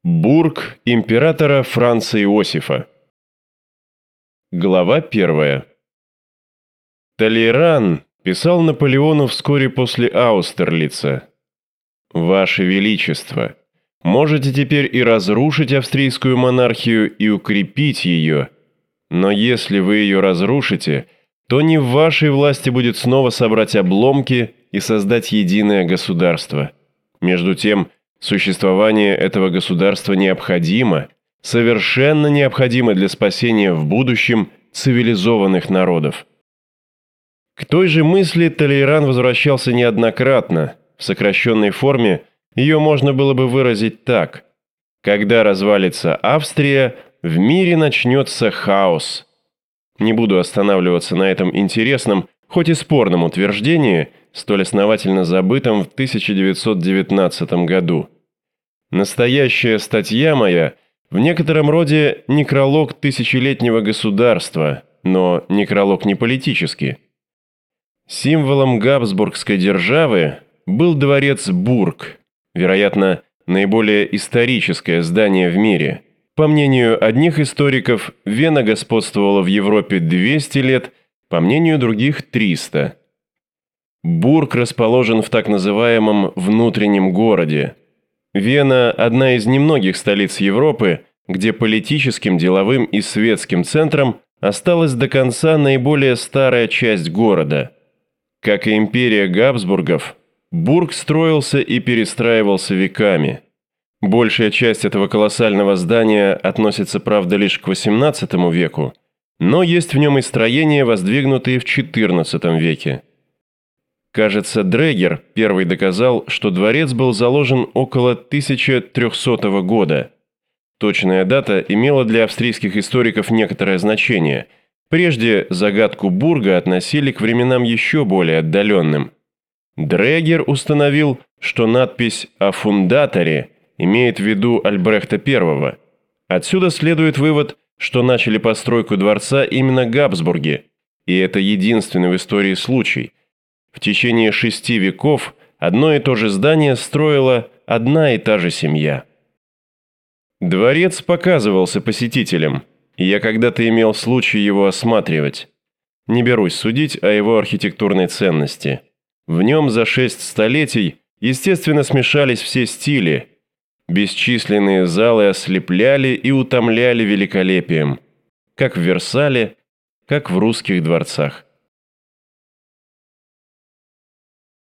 Бург императора Франца Иосифа. Глава 1. Толейран писал Наполеону вскоре после Аустерлица: «Ваше Величество, можете теперь и разрушить австрийскую монархию и укрепить ее, но если вы ее разрушите, то не в вашей власти будет снова собрать обломки и создать единое государство. Между тем, существование этого государства необходимо, совершенно необходимо для спасения в будущем цивилизованных народов». К той же мысли Толейран возвращался неоднократно. В сокращенной форме ее можно было бы выразить так: когда развалится Австрия, в мире начнется хаос. Не буду останавливаться на этом интересном, хоть и спорном утверждении, столь основательно забытом в 1919 году. Настоящая статья моя в некотором роде некролог тысячелетнего государства, но некролог не политический. Символом Габсбургской державы был дворец Бург, вероятно, наиболее историческое здание в мире. По мнению одних историков, Вена господствовала в Европе 200 лет, по мнению других – 300. Бург расположен в так называемом внутреннем городе. Вена – одна из немногих столиц Европы, где политическим, деловым и светским центром осталась до конца наиболее старая часть города. Как и империя Габсбургов, Бург строился и перестраивался веками. Большая часть этого колоссального здания относится, правда, лишь к XVIII веку, но есть в нем и строения, воздвигнутые в XIV веке. Кажется, Дрегер первый доказал, что дворец был заложен около 1300 года. Точная дата имела для австрийских историков некоторое значение. Прежде загадку Бурга относили к временам еще более отдаленным. Дрегер установил, что надпись «О фундаторе» имеет в виду Альбрехта I. Отсюда следует вывод, что начали постройку дворца именно Габсбурги, и это единственный в истории случай. В течение 6 веков одно и то же здание строила одна и та же семья. Дворец показывался посетителям, и я когда-то имел случай его осматривать. Не берусь судить о его архитектурной ценности. В нем за 6 столетий, естественно, смешались все стили. Бесчисленные залы ослепляли и утомляли великолепием, как в Версале, как в русских дворцах.